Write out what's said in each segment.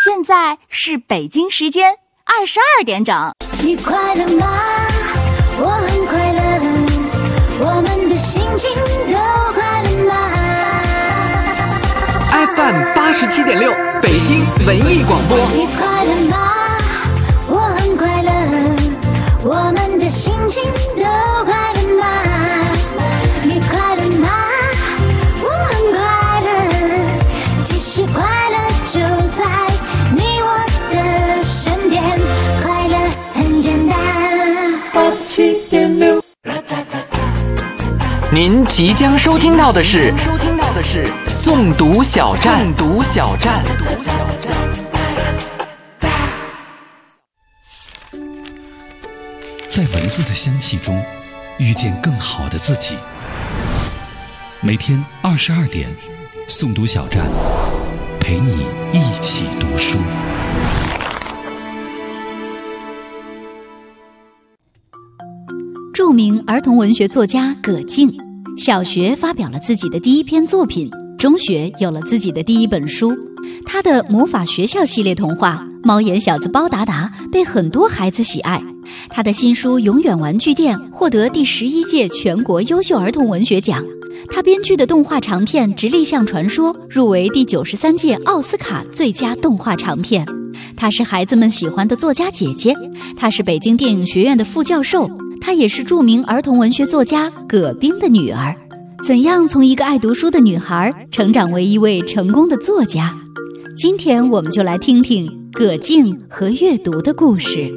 现在是北京时间22点整。 你快乐吗？我很快乐，我们的心情都快乐吗？ FM 87.6北京文艺广播。 你快乐吗？我很快乐，我们的心情都快乐吗？你快乐吗？我很快乐，其实快乐就在你我的身边，快乐很简单。87.6。 您即将收听到的是诵读小站。 在文字的香气中遇见更好的自己。每天22点，诵读小站，陪你一起读书。 著名儿童文学作家葛静，小学发表了自己的第一篇作品，中学有了自己的第一本书。他的魔法学校系列童话《猫眼小子包达达》被很多孩子喜爱。他的新书《永远玩具店》获得第11届全国优秀儿童文学奖。他编剧的动画长片《直立象传说》入围第93届奥斯卡最佳动画长片。她是孩子们喜欢的作家姐姐，她是北京电影学院的副教授，她也是著名儿童文学作家葛冰的女儿。怎样从一个爱读书的女孩成长为一位成功的作家？今天我们就来听听葛静和阅读的故事。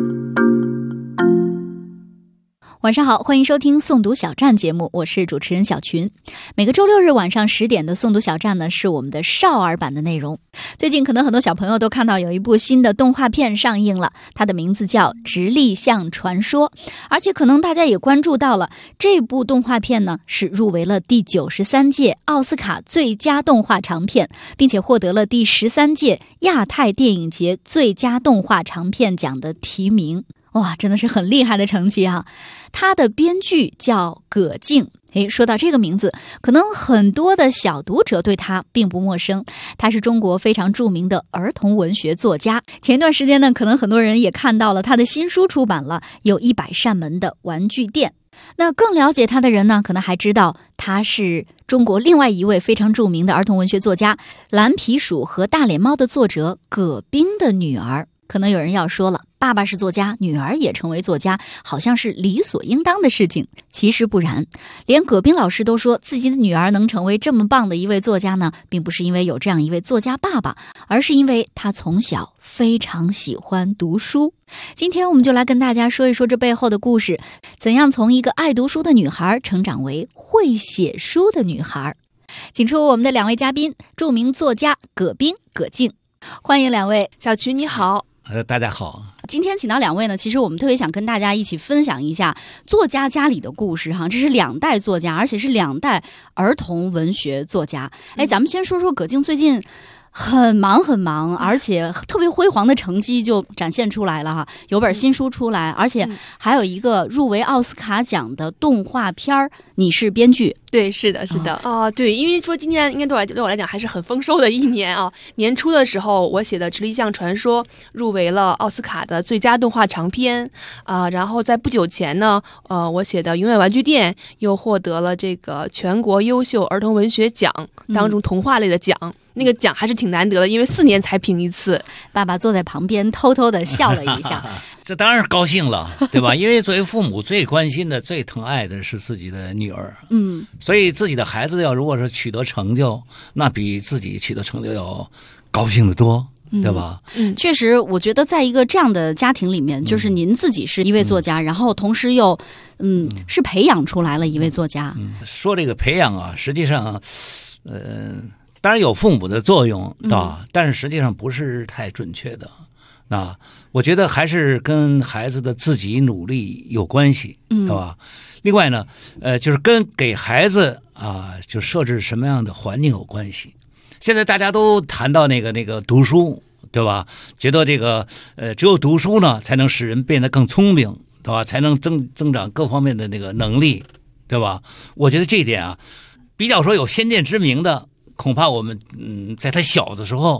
晚上好，欢迎收听诵读小站节目，我是主持人小群。每个周六日晚上10点的诵读小站呢，是我们的少儿版的内容。最近可能很多小朋友都看到有一部新的动画片上映了，它的名字叫《直立象传说》，而且可能大家也关注到了，这部动画片呢是入围了第93届奥斯卡最佳动画长片，并且获得了第13届亚太电影节最佳动画长片奖的提名。哇，真的是很厉害的成绩啊！他的编剧叫葛静。说到这个名字，可能很多的小读者对他并不陌生。他是中国非常著名的儿童文学作家。前一段时间呢，可能很多人也看到了他的新书出版了，有100扇门的玩具店。那更了解他的人呢，可能还知道他是中国另外一位非常著名的儿童文学作家《蓝皮鼠和大脸猫》的作者葛冰的女儿。可能有人要说了，爸爸是作家，女儿也成为作家，好像是理所应当的事情。其实不然，连葛冰老师都说自己的女儿能成为这么棒的一位作家呢，并不是因为有这样一位作家爸爸，而是因为他从小非常喜欢读书。今天我们就来跟大家说一说这背后的故事，怎样从一个爱读书的女孩成长为会写书的女孩。请出我们的2位嘉宾，著名作家葛冰、葛静，欢迎2位。 小群你好。 大家好。 今天请到2位呢，其实我们特别想跟大家一起分享一下作家家里的故事哈。这是2代作家，而且是2代儿童文学作家。咱们先说说葛静最近很忙，而且特别辉煌的成绩就展现出来了哈。有本新书出来，而且还有一个入围奥斯卡奖的动画片儿。你是编剧？ 对，是的。对，因为说今年应该对我来讲还是很丰收的一年啊。年初的时候，我写的《直立象传说》入围了奥斯卡的最佳动画长片然后在不久前呢，我写的《永远玩具店》又获得了这个全国优秀儿童文学奖当中童话类的奖。那个奖还是挺难得的，因为4年才评一次。 爸爸坐在旁边偷偷的笑了一下。 这当然高兴了，对吧？因为作为父母最关心的、最疼爱的是自己的女儿。所以自己的孩子如果是取得成就，那比自己取得成就要高兴得多。对吧？ 确实，我觉得在一个这样的家庭里面，就是您自己是一位作家，然后同时又是培养出来了一位作家。 说这个培养啊，实际上当然有父母的作用，对吧？但是实际上不是太准确的。我觉得还是跟孩子的自己努力有关系，对吧？另外呢，就是跟给孩子就设置什么样的环境有关系。现在大家都谈到那个读书，对吧？觉得这个只有读书呢，才能使人变得更聪明，对吧？才能增长各方面的那个能力，对吧？我觉得这一点比较说有先见之明的，恐怕我们在他小的时候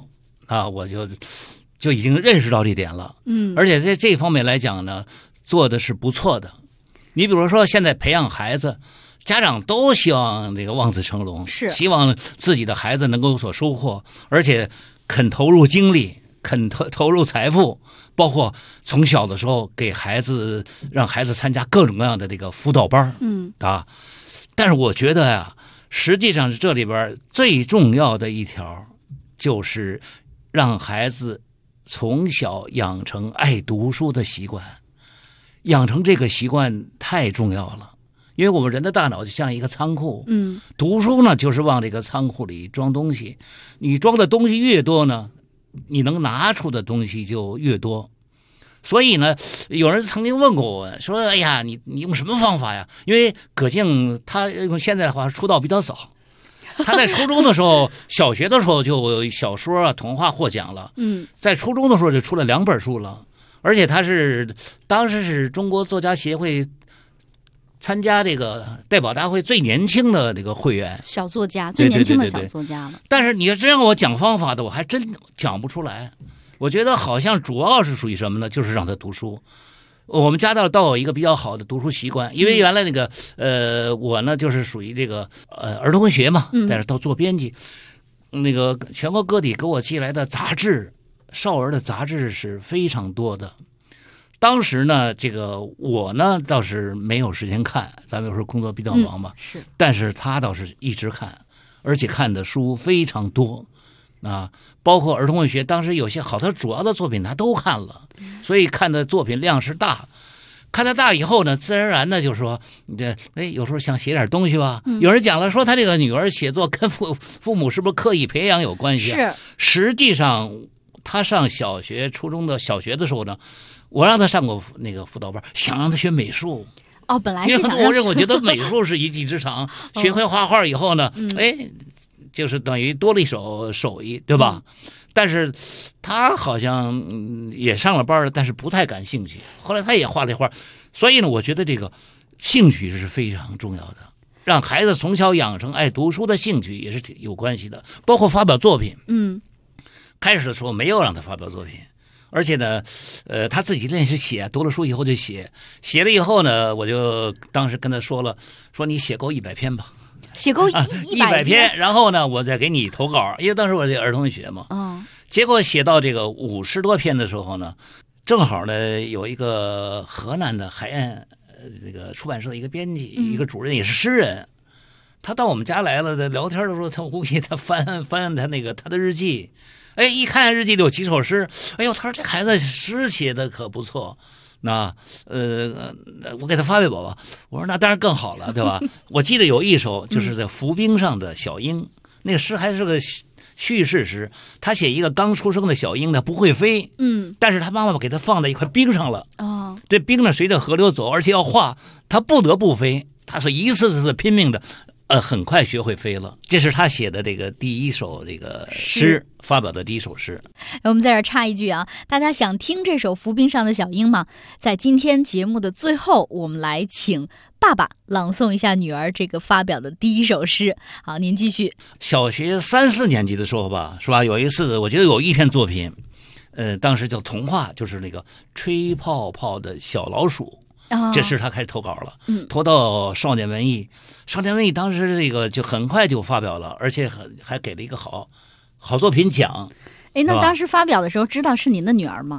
啊，我就已经认识到这点了。而且在这方面来讲呢，做的是不错的。你比如说，现在培养孩子，家长都希望这个望子成龙， 是希望自己的孩子能够有所收获，而且肯投入精力，肯投入财富，包括从小的时候给孩子让孩子参加各种各样的这个辅导班，啊。但是我觉得呀，实际上是这里边最重要的一条，就是让孩子从小养成爱读书的习惯。养成这个习惯太重要了，因为我们人的大脑就像一个仓库，读书呢就是往这个仓库里装东西，你装的东西越多呢，你能拿出的东西就越多。所以呢，有人曾经问过我说：“哎呀，你用什么方法呀？”因为葛静他用现在的话出道比较早，他在初中的时候、小学的时候就小说啊、童话获奖了。在初中的时候就出了2本书了，而且他是当时是中国作家协会参加这个代表大会最年轻的这个会员， 小作家，最年轻的小作家了。 但是你要真让我讲方法的，我还真讲不出来。我觉得好像主要是属于什么呢？就是让他读书。我们家倒有一个比较好的读书习惯，因为原来那个我呢就是属于这个儿童文学嘛，在这到做编辑，那个全国各地给我寄来的杂志，少儿的杂志是非常多的。当时呢，这个我呢倒是没有时间看，咱们有时候工作比较忙嘛， 是， 但是他倒是一直看，而且看的书非常多。啊，包括儿童文学，当时有些好，他主要的作品他都看了，所以看的作品量是大。看得大以后呢，自然而然的就说，有时候想写点东西吧。有人讲了说，他这个女儿写作跟父母是不是刻意培养有关系？ 是， 实际上他上小学、初中的小学的时候呢，我让他上过那个辅导班，想让他学美术。 哦，本来是想因为我觉得美术是一技之长，学会画画以后呢，就是等于多了一手手艺，对吧？但是他好像也上了班，但是不太感兴趣。后来他也画了画，所以呢，我觉得这个兴趣是非常重要的，让孩子从小养成爱读书的兴趣也是有关系的。包括发表作品，开始的时候没有让他发表作品，而且呢，他自己练习写，读了书以后就写，写了以后呢，我就当时跟他说了，说你写够100篇吧。 写够100 篇，然后呢，我再给你投稿，因为当时我这儿童文学嘛，结果写到这个50多篇的时候呢，正好呢有一个河南的海燕这个出版社的一个编辑，一个主任也是诗人，他到我们家来了，在聊天的时候，我估计他翻他的日记，一看日记里有几首诗，哎呦，他说这孩子诗写的可不错。那我给他发微博吧，我说那当然更好了，对吧？我记得有一首就是在浮冰上的小鹰，那个诗还是个叙事诗，他写一个刚出生的小鹰呢不会飞，但是他妈妈给他放在一块冰上了，这冰呢随着河流走，而且要画，他不得不飞，他是一次次的拼命的。很快学会飞了，这是他写的这个第一首这个诗，发表的第一首诗。 我们在这儿插一句啊，大家想听这首《浮冰上的小鹰》吗？在今天节目的最后，我们来请爸爸朗诵一下女儿这个发表的第一首诗。好，您继续。 小学3、4年级的时候吧，是吧？有一次，我觉得有一篇作品，当时叫童话，就是那个吹泡泡的小老鼠。这诗他开始投稿了，投到少年文艺，少年文艺当时这个就很快就发表了，而且还给了一个好作品奖。 那当时发表的时候知道是您的女儿吗？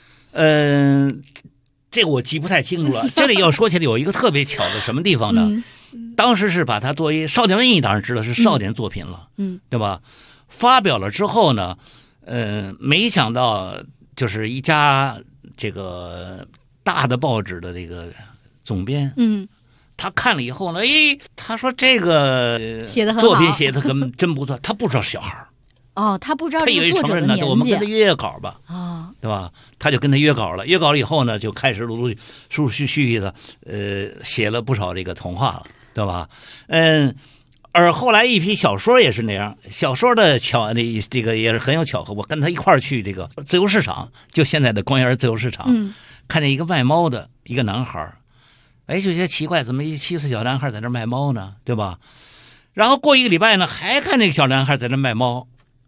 这个我记不太清楚了。这里要说起来有一个特别巧的什么地方呢？当时是把它作为少年文艺，当然知道是少年作品了，对吧？发表了之后呢，没想到就是一家这个大的报纸的这个总编，他看了以后呢，他说这个作品写的可真不错，他不知道是小孩他不知道他以为成人呢，我们跟他约稿吧，对吧？他就跟他约稿了，约稿了以后呢，就开始陆续的写了不少这个童话了，对吧？而后来一批小说也是那样，小说的这个也是很有巧合。我跟他一块儿去这个自由市场，就现在的光园自由市场，看见一个卖猫的一个男孩，就觉得奇怪，怎么一7岁小男孩在那卖猫呢？对吧？然后过一个礼拜呢，还看那个小男孩在那卖猫，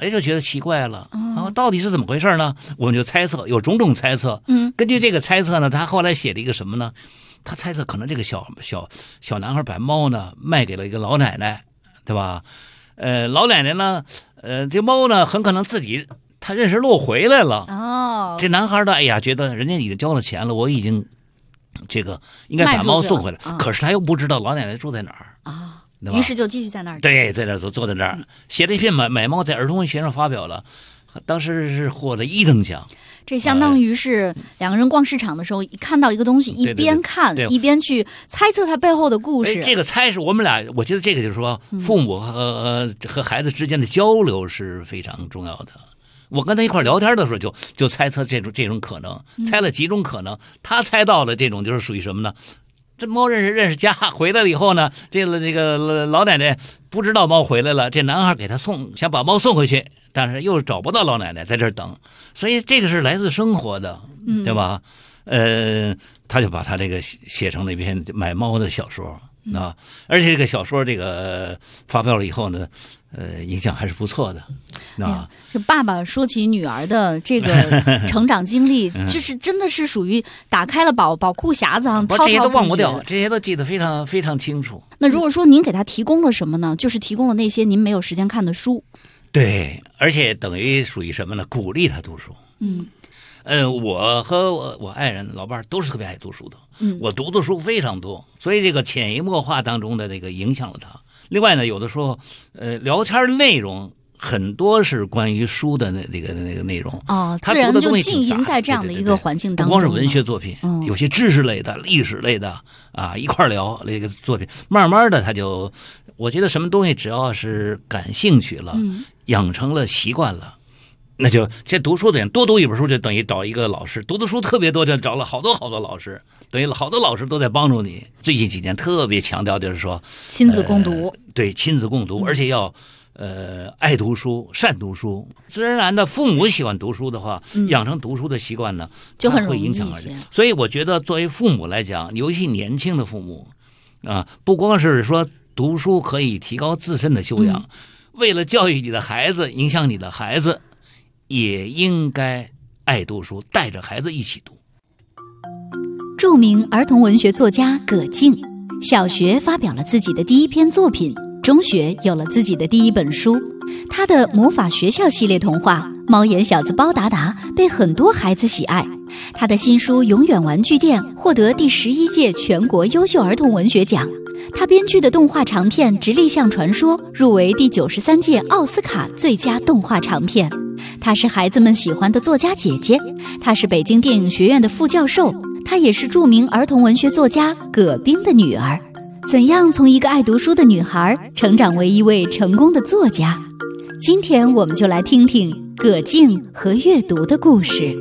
哎，就觉得奇怪了，到底是怎么回事呢？我们就猜测，有种种猜测。根据这个猜测呢，他后来写了一个什么呢？他猜测可能这个小男孩把猫呢卖给了一个老奶奶，对吧？老奶奶呢，这猫呢很可能自己他认识路回来了。这男孩呢，哎呀，觉得人家已经交了钱了，我已经这个应该把猫送回来，可是他又不知道老奶奶住在哪儿啊， 于是就继续在那儿。 对，在那儿坐在那儿，写了一篇买猫，在儿童文学上发表了，当时是获了1等奖。 这相当于是两个人逛市场的时候，看到一个东西，一边看一边去猜测它背后的故事。 这个猜是我们俩，我觉得这个就是说，父母和孩子之间的交流是非常重要的。我跟他一块聊天的时候就猜测这种可能，猜了几种可能，他猜到了这种就是属于什么呢？这猫认识家回来了以后呢，这个老奶奶不知道猫回来了，这男孩给他想把猫送回去，但是又找不到老奶奶，在这儿等，所以这个是来自生活的，对吧？他就把他这个写成了一篇买猫的小说啊，而且这个小说这个发表了以后呢，影响还是不错的。 这爸爸说起女儿的这个成长经历，就是真的是属于打开了宝库匣子上， 这些都忘不掉，这些都记得非常非常清楚。 那如果说您给他提供了什么呢？就是提供了那些您没有时间看的书。 对，而且等于属于什么呢？鼓励他读书。我和我爱人老伴都是特别爱读书的。我读的书非常多，所以这个潜移默化当中的这个影响了他。另外呢，有的时候聊天内容很多是关于书的那个内容自然就浸淫在这样的一个环境当中。 不光是文学作品，有些知识类的、历史类的一块聊那个作品，慢慢的他就，我觉得什么东西只要是感兴趣了，养成了习惯了。那就这读书的人多读一本书，就等于找一个老师，读的书特别多，就找了好多老师，等于好多老师都在帮助你。最近几年特别强调就是说亲子共读， 对，亲子共读，而且要爱读书、善读书。自然而然的，父母喜欢读书的话，养成读书的习惯呢， 就很容易会影响儿子。所以我觉得，作为父母来讲，尤其年轻的父母不光是说读书可以提高自身的修养，为了教育你的孩子，影响你的孩子，也应该爱读书，带着孩子一起读。 著名儿童文学作家葛静，小学发表了自己的第一篇作品，中学有了自己的第一本书。他的魔法学校系列童话《猫眼小子包达达》被很多孩子喜爱。他的新书《永远玩具店》获得第11届全国优秀儿童文学奖。他编剧的动画长片《直立象传说》入围第93届奥斯卡最佳动画长片。她是孩子们喜欢的作家姐姐，她是北京电影学院的副教授，她也是著名儿童文学作家葛冰的女儿。怎样从一个爱读书的女孩成长为一位成功的作家？今天我们就来听听葛静和阅读的故事。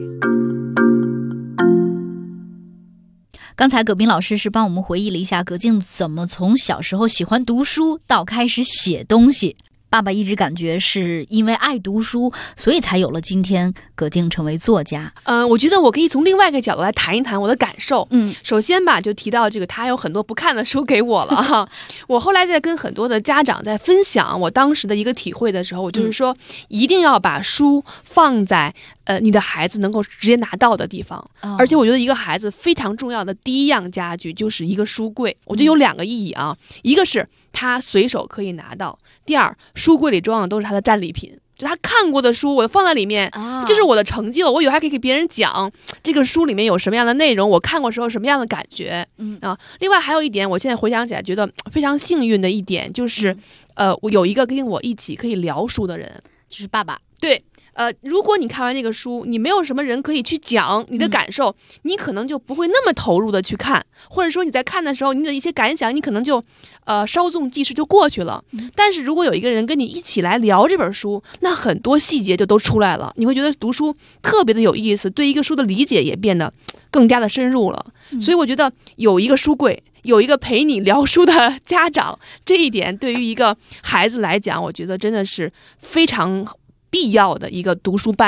刚才葛冰老师是帮我们回忆了一下葛静怎么从小时候喜欢读书到开始写东西。爸爸一直感觉是因为爱读书，所以才有了今天葛静成为作家。 我觉得我可以从另外一个角度来谈一谈我的感受。首先吧，就提到这个他有很多不看的书给我了哈。我后来在跟很多的家长在分享我当时的一个体会的时候，我就是说一定要把书放在你的孩子能够直接拿到的地方。而且我觉得一个孩子非常重要的第一样家具就是一个书柜。我觉得有2个意义啊，一个是他随手可以拿到，第二，书柜里装的都是他的战利品，就他看过的书我放在里面，这是我的成就，我以后还可以给别人讲这个书里面有什么样的内容，我看过时候什么样的感觉。另外还有一点，我现在回想起来觉得非常幸运的一点就是我有一个跟我一起可以聊书的人， 就是爸爸。 对，如果你看完这个书，你没有什么人可以去讲你的感受，你可能就不会那么投入的去看，或者说你在看的时候，你的一些感想，你可能就稍纵即逝就过去了。但是如果有一个人跟你一起来聊这本书，那很多细节就都出来了，你会觉得读书特别的有意思，对一个书的理解也变得更加的深入了。所以我觉得有一个书柜，有一个陪你聊书的家长，这一点对于一个孩子来讲，我觉得真的是非常必要的一个读书伴侣。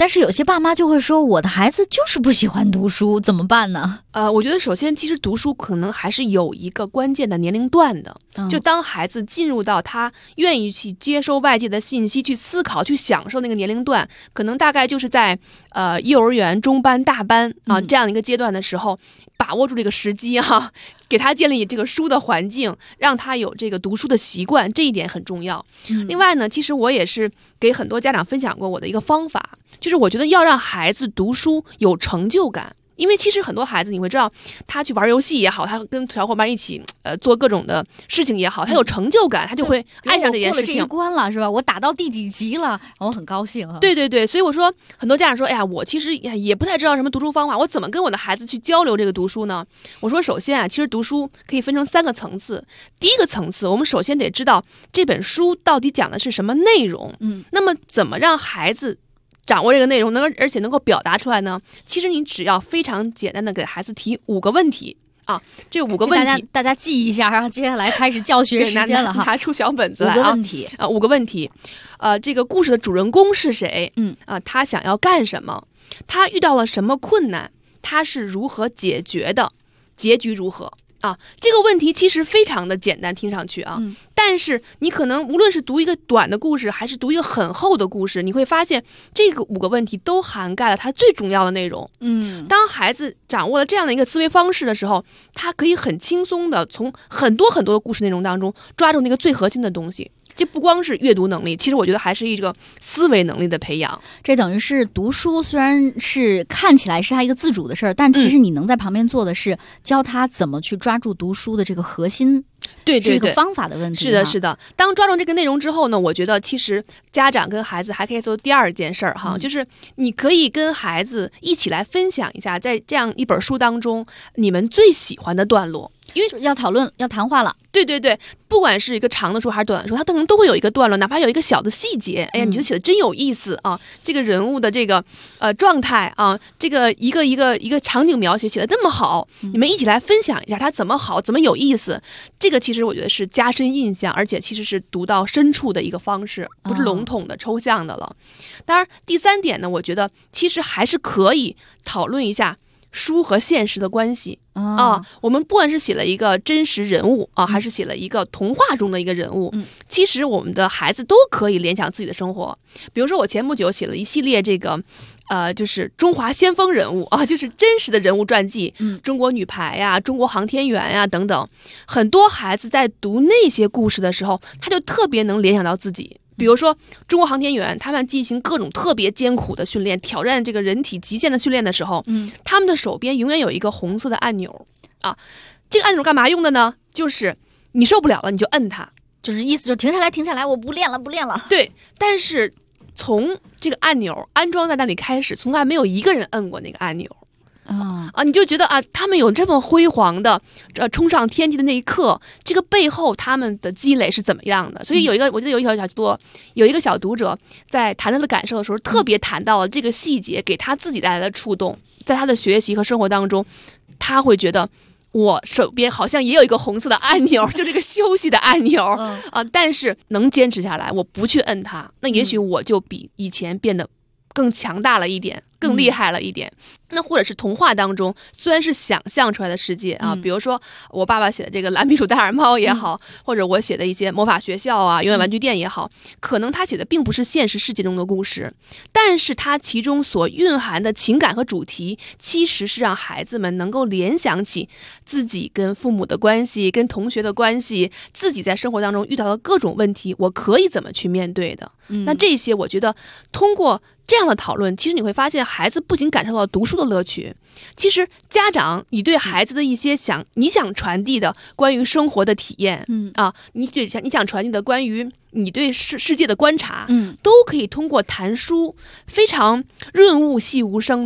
但是有些爸妈就会说，我的孩子就是不喜欢读书，怎么办呢？ 我觉得首先其实读书可能还是有一个关键的年龄段的，就当孩子进入到他愿意去接收外界的信息、去思考、去享受那个年龄段，可能大概就是在幼儿园、中班、大班啊这样的一个阶段的时候，把握住这个时机啊，给他建立这个书的环境，让他有这个读书的习惯，这一点很重要。另外呢，其实我也是给很多家长分享过我的一个方法，就是我觉得要让孩子读书有成就感。因为其实很多孩子你会知道，他去玩游戏也好，他跟小伙伴一起做各种的事情也好，他有成就感，他就会爱上这件事情。 过了这一关了是吧？我打到第几级了，我很高兴啊。 对对对，所以我说很多家长说，哎呀，我其实也不太知道什么读书方法，我怎么跟我的孩子去交流这个读书呢？我说首先啊，其实读书可以分成3个层次。第一个层次，我们首先得知道这本书到底讲的是什么内容。那么怎么让孩子掌握这个内容而且能够表达出来呢？其实你只要非常简单的给孩子提5个问题啊，这5个问题大家记一下，然后接下来开始教学时间了哈， 拿出小本子来 5个问题啊，5个问题，这个故事的主人公是谁？他想要干什么？他遇到了什么困难？他是如何解决的？结局如何？啊，这个问题其实非常的简单，听上去啊，但是你可能无论是读一个短的故事，还是读一个很厚的故事，你会发现这个5个问题都涵盖了它最重要的内容。当孩子掌握了这样的一个思维方式的时候，他可以很轻松的从很多很多的故事内容当中抓住那个最核心的东西。这不光是阅读能力，其实我觉得还是一个思维能力的培养。 这等于是读书，虽然是看起来是他一个自主的事儿，但其实你能在旁边做的是教他怎么去抓住读书的这个核心。 对， 是一个方法的问题。 是的，是的。当抓住这个内容之后呢，我觉得其实家长跟孩子还可以做第2件事儿哈，就是你可以跟孩子一起来分享一下，在这样一本书当中你们最喜欢的段落。因为要讨论要谈话了。 对对对，不管是一个长的书还是短的书，它可能都会有一个段落，哪怕有一个小的细节，哎呀，你觉得写的真有意思啊！这个人物的这个状态啊，这个一个场景描写写的这么好，你们一起来分享一下它怎么好，怎么有意思。这个其实我觉得是加深印象，而且其实是读到深处的一个方式，不是笼统的抽象的了。当然，第3点呢，我觉得其实还是可以讨论一下书和现实的关系。我们不管是写了一个真实人物啊，还是写了一个童话中的一个人物，其实我们的孩子都可以联想自己的生活。比如说我前不久写了一系列这个就是中华先锋人物啊，就是真实的人物传记，中国女排呀、中国航天员呀等等。很多孩子在读那些故事的时候，他就特别能联想到自己。比如说中国航天员，他们进行各种特别艰苦的训练，挑战这个人体极限的训练的时候，他们的手边永远有一个红色的按钮啊。这个按钮干嘛用的呢？就是你受不了了，你就摁它， 就是意思就停下来，我不练了。 对，但是从这个按钮安装在那里开始，从来没有一个人摁过那个按钮。你就觉得啊，他们有这么辉煌的冲上天际的那一刻，这个背后他们的积累是怎么样的？所以我记得有一个小读者在谈他的感受的时候，特别谈到了这个细节给他自己带来的触动，在他的学习和生活当中，他会觉得我手边好像也有一个红色的按钮，就这个休息的按钮但是能坚持下来，我不去摁它，那也许我就比以前变得更强大了一点，更厉害了一点。那或者是童话当中虽然是想象出来的世界啊，比如说我爸爸写的这个蓝皮鼠大耳猫也好，或者我写的一些魔法学校啊、永远玩具店也好，可能他写的并不是现实世界中的故事，但是他其中所蕴含的情感和主题，其实是让孩子们能够联想起自己跟父母的关系、跟同学的关系，自己在生活当中遇到的各种问题，我可以怎么去面对的。那这些我觉得通过这样的讨论，其实你会发现孩子不仅感受到读书的乐趣，其实家长你对孩子的一些你想传递的关于生活的体验，你想传递的关于你对世界的观察，都可以通过谈书非常润物细无声的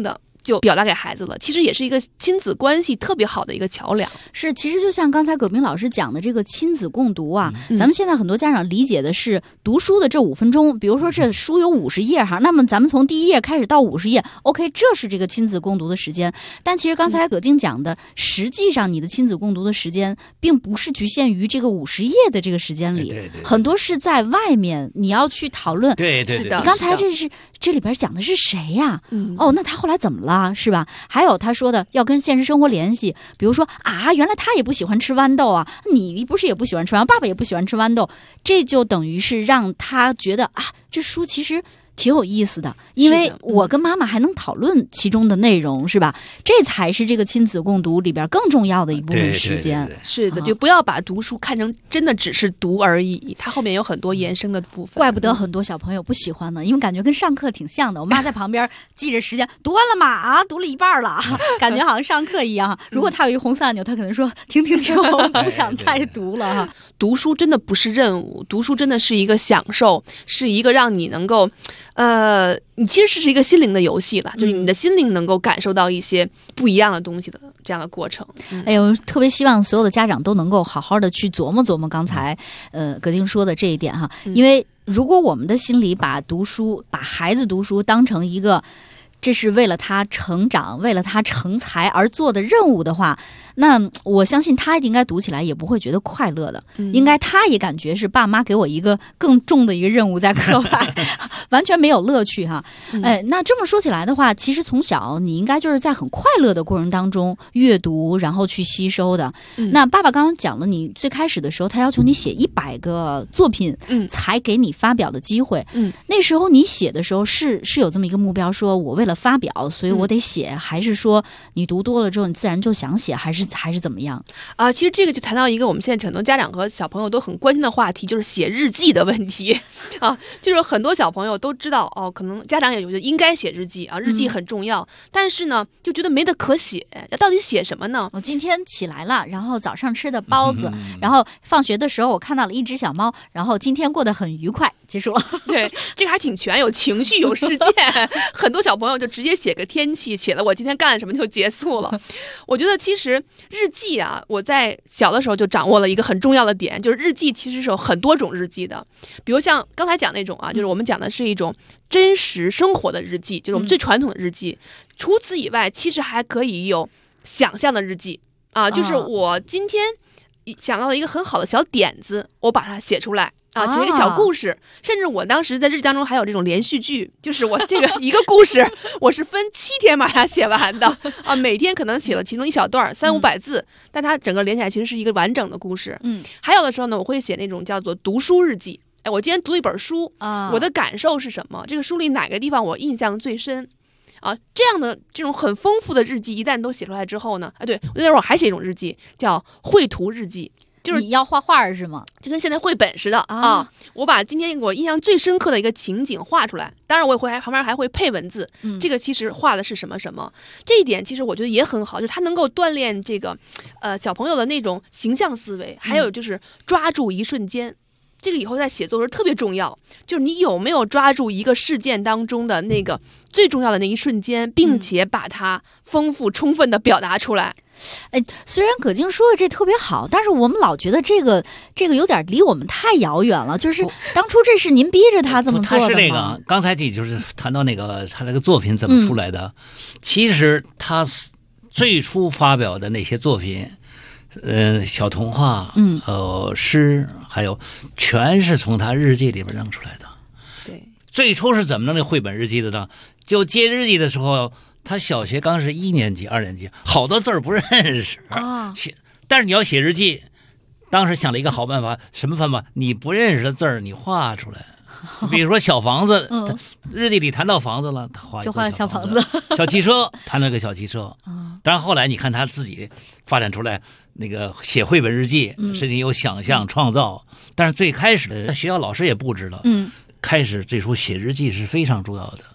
就表达给孩子了，其实也是一个亲子关系特别好的一个桥梁。 是，其实就像刚才葛冰老师讲的这个亲子共读啊，咱们现在很多家长理解的是读书的这5分钟，比如说这书有50页哈，那么咱们从第1页开始到50页 ，OK， 这是这个亲子共读的时间。但其实刚才葛静讲的，实际上你的亲子共读的时间，并不是局限于这个50页的这个时间里， 对， 很多是在外面你要去讨论。 对， 是的你刚才这里边讲的是谁呀？哦，那他后来怎么了，是吧？还有他说的要跟现实生活联系，比如说啊，原来他也不喜欢吃豌豆啊，你不是也不喜欢吃豌豆，爸爸也不喜欢吃豌豆，这就等于是让他觉得啊，这书其实挺有意思的，因为我跟妈妈还能讨论其中的内容，是吧？这才是这个亲子共读里边更重要的一部分时间。 对， 是的，就不要把读书看成真的只是读而已，它后面有很多延伸的部分。 怪不得很多小朋友不喜欢呢，因为感觉跟上课挺像的。我妈在旁边记着时间，读完了吗？啊，读了一半了，感觉好像上课一样。如果他有一个红色按钮，他可能说停，我不想再读了哈。 读书真的不是任务，读书真的是一个享受，是一个让你能够，你其实是一个心灵的游戏了，就是你的心灵能够感受到一些不一样的东西的这样的过程。 哎呦，特别希望所有的家长都能够好好的去琢磨琢磨刚才葛静说的这一点哈，因为如果我们的心里把孩子读书当成一个这是为了他成长、为了他成才而做的任务的话，那我相信他应该读起来也不会觉得快乐的，应该他也感觉是爸妈给我一个更重的一个任务在课外，完全没有乐趣哈。那这么说起来的话，其实从小你应该就是在很快乐的过程当中阅读，然后去吸收的。那爸爸刚刚讲了，你最开始的时候他要求你写100个作品，才给你发表的机会。那时候你写的时候是有这么一个目标，说我为了发表，所以我得写，还是说你读多了之后你自然就想写，还是怎么样啊？其实这个就谈到一个我们现在很多家长和小朋友都很关心的话题，就是写日记的问题啊。就是很多小朋友都知道哦，可能家长也觉得应该写日记啊，日记很重要，但是呢，就觉得没得可写，到底写什么呢？ 我今天起来了，然后早上吃的包子，然后放学的时候我看到了一只小猫，然后今天过得很愉快，结束了。 对，这个还挺全，有情绪，有事件。很多小朋友就直接写个天气，写了我今天干什么就结束了。我觉得其实日记啊，我在小的时候就掌握了一个很重要的点，就是日记其实是有很多种日记的，比如像刚才讲那种啊，就是我们讲的是一种真实生活的日记，就是我们最传统的日记。除此以外，其实还可以有想象的日记啊，就是我今天想到了一个很好的小点子，我把它写出来。啊，写一个小故事，甚至我当时在日记当中还有这种连续剧，就是我这个一个故事，我是分7天把它写完的啊，每天可能写了其中一小段，300-500字，但它整个连起来其实是一个完整的故事。还有的时候呢，我会写那种叫做读书日记。哎，我今天读了一本书啊，我的感受是什么？这个书里哪个地方我印象最深？啊，这样的这种很丰富的日记，一旦都写出来之后呢，对，那时候我还写一种日记，叫绘图日记。就是你要画画是吗？ 就跟现在绘本似的啊！我把今天我印象最深刻的一个情景画出来，当然我也会旁边还会配文字。这个其实画的是什么什么，这一点其实我觉得也很好，就是它能够锻炼这个小朋友的那种形象思维，还有就是抓住一瞬间。这个以后在写作的时候特别重要，就是你有没有抓住一个事件当中的那个最重要的那一瞬间，并且把它丰富充分的表达出来。 哎，虽然葛静说的这特别好，但是我们老觉得这个有点离我们太遥远了。就是当初这是您逼着他这么做的吗？ 他是那个刚才就是谈到那个他那个作品怎么出来的。其实他最初发表的那些作品，小童话，诗，还有全是从他日记里边弄出来的。 对， 最初是怎么弄的绘本日记的呢？就接日记的时候。他小学刚是1年级、2年级，好多字儿不认识啊。但是你要写日记，当时想了一个好办法，什么办法？你不认识的字儿，你画出来。比如说小房子，日记里谈到房子了，他画一个小房子。小汽车，谈了个小汽车。当然后来你看他自己发展出来那个写绘本日记，甚至有想象创造。但是最开始的学校老师也布置了。开始最初写日记是非常重要的。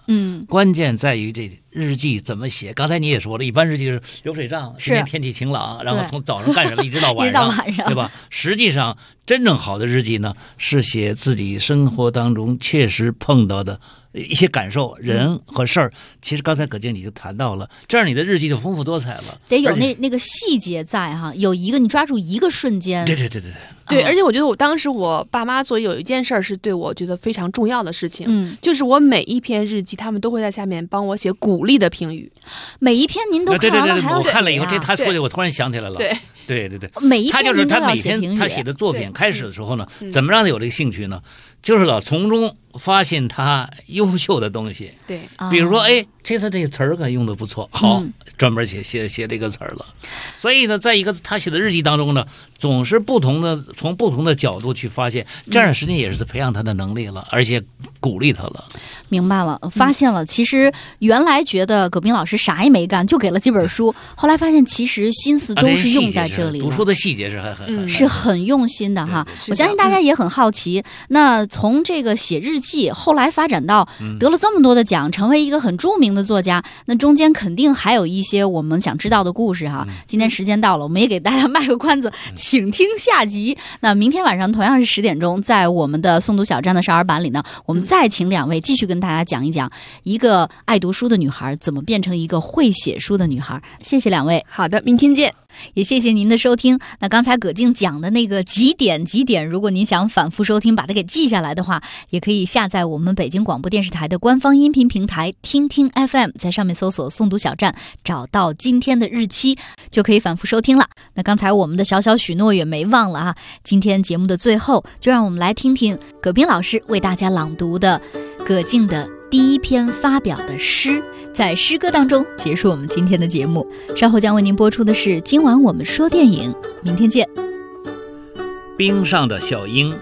关键在于这日记怎么写。刚才你也说了，一般日记是流水账， 是今天天气晴朗，然后从早上干什么一直到晚上，对吧？实际上，真正好的日记呢，是写自己生活当中切实碰到的一些感受、人和事儿。其实刚才葛静你就谈到了，这样你的日记就丰富多彩了， 得有那个细节在哈，有一个你抓住一个瞬间。 对，而且我觉得我当时我爸妈做有一件事儿是对我觉得非常重要的事情，就是我每一篇日记，他们都会在下面帮我写鼓励的评语。 每一篇您都看完了还要写啊？ 我看了以后，他说的我突然想起来了。对， 每一篇您都他每要写评语。 天他写的作品开始的时候呢，怎么让他有这个兴趣呢？就是老从中发现他优秀的东西。 对， 比如说，这次这个词儿可用的不错，好，专门写这个词儿了。所以呢，在一个他写的日记当中呢，总是从不同的角度去发现，这样实际也是培养他的能力了，而且鼓励他了。 明白了，发现了，其实原来觉得葛斌老师啥也没干，就给了几本书，后来发现其实心思都是用在这里了。 读书的细节是很用心的哈。我相信大家也很好奇，那从这个写日记，后来发展到得了这么多的奖，成为一个很著名的作家，那中间肯定还有一些我们想知道的故事哈。今天时间到了，我们也给大家卖个关子，请听下集。那明天晚上同样是10点钟，在我们的诵读小站的少儿版里呢，我们再请2位继续跟大家讲一讲一个爱读书的女孩怎么变成一个会写书的女孩。谢谢2位。 好的，明天见。 也谢谢您的收听。那刚才葛静讲的那个几点，如果您想反复收听，把它给记下来的话，也可以下载我们北京广播电视台的官方音频平台听听 FM， 在上面搜索诵读小站，找到今天的日期，就可以反复收听了。那刚才我们的小小许诺也没忘了啊，今天节目的最后，就让我们来听听葛斌老师为大家朗读的葛静的第一篇发表的诗，在诗歌当中结束我们今天的节目。稍后将为您播出的是今晚我们说电影，明天见。 冰上的小鹰，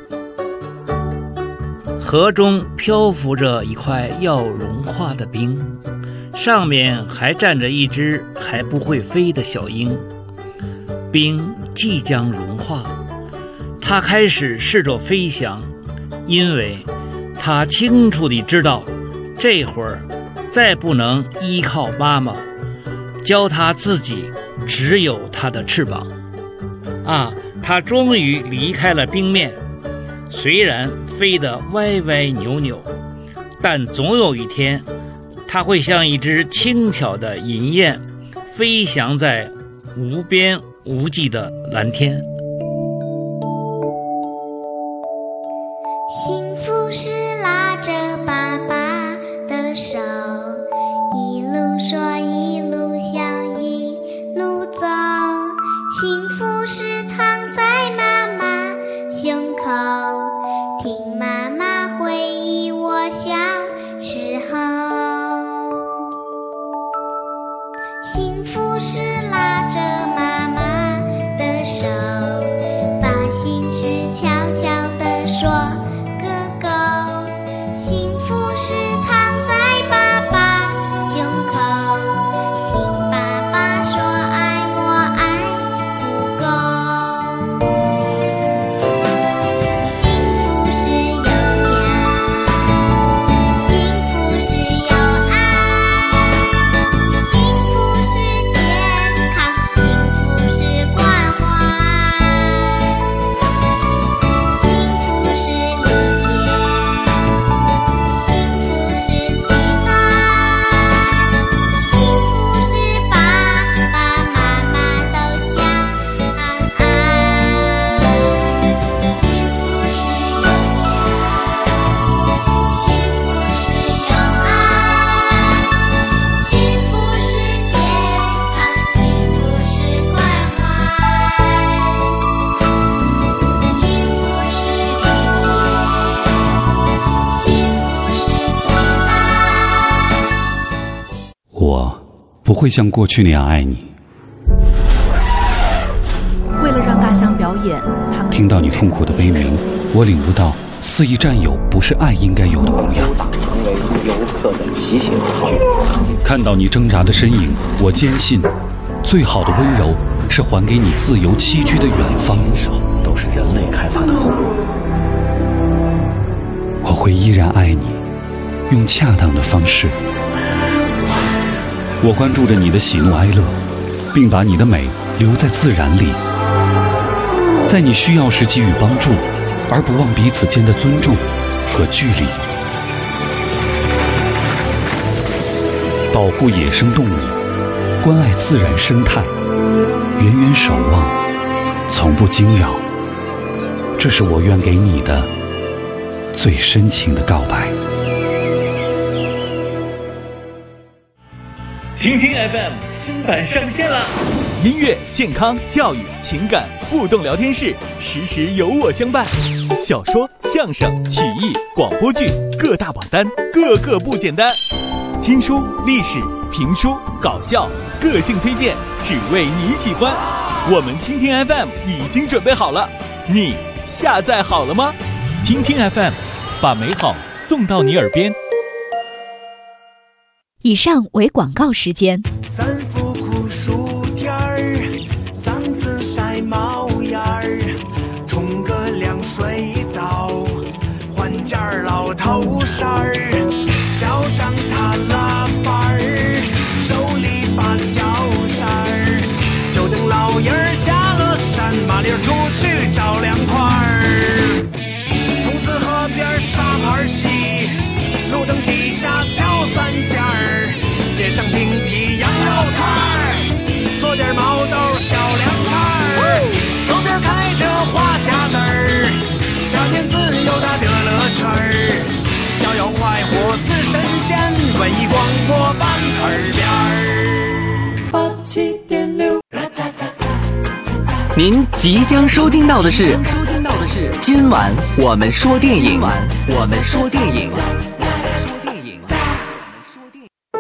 河中漂浮着一块要融化的冰，上面还站着一只还不会飞的小鹰。冰即将融化，它开始试着飞翔，因为它清楚地知道，这会儿再不能依靠妈妈，教它自己只有它的翅膀。它终于离开了冰面，虽然飞得歪歪扭扭，但总有一天，它会像一只轻巧的银燕，飞翔在无边无际的蓝天。 幸福是拉着爸爸的手，一路说一路笑一路走。幸福是躺在妈妈胸口，听妈妈回忆我小时候。幸福是拉着妈妈的手，把心事悄悄地说个够。幸福是躺在爸爸胸口，听爸爸说爱我爱不够。幸福是有家，幸福是有爱，幸福是健康，幸福是关怀，幸福是理解，幸福是期待，幸福是爸爸妈妈都相爱。幸福是有家，幸福是有爱，幸福是健康，幸福是关怀，幸福是理解，幸福是期待。 我不会像过去那样爱你。 为了让大象表演，他们听到你痛苦的悲鸣，我领悟到肆意占有不是爱应该有的模样。 成为游客的骑行工具。 看到你挣扎的身影，我坚信，最好的温柔是还给你自由栖居的远方。 手都是人类开发的后果。 我会依然爱你， 用恰当的方式。我关注着你的喜怒哀乐，并把你的美留在自然里，在你需要时给予帮助，而不忘彼此间的尊重和距离。保护野生动物，关爱自然生态，远远守望，从不惊扰，这是我愿给你的最深情的告白。 听听 FM 新版上线了，音乐、健康、教育、情感互动聊天室，时时有我相伴。小说、相声、曲艺、广播剧各大榜单，个个不简单。听书、历史、评书、搞笑，个性推荐，只为你喜欢。我们听听 FM 已经准备好了，你下载好了吗？听听 FM， 把美好送到你耳边。 以上为广告时间。 三伏酷暑天儿，嗓子晒冒烟儿，冲个凉水澡，换件老头衫儿，脚上踏拉板儿，手里把脚扇儿，就等老爷儿下了山，麻溜出去找凉快儿。筒子河边沙盘棋，路灯底下敲三件儿，点上冰皮羊肉串儿，做点毛豆小凉菜儿，周边开着花匣子儿，夏天自由它的乐趣儿，逍遥快活似神仙，文艺广播伴耳边儿。87.6， 您即将收听到的是今晚我们说电影。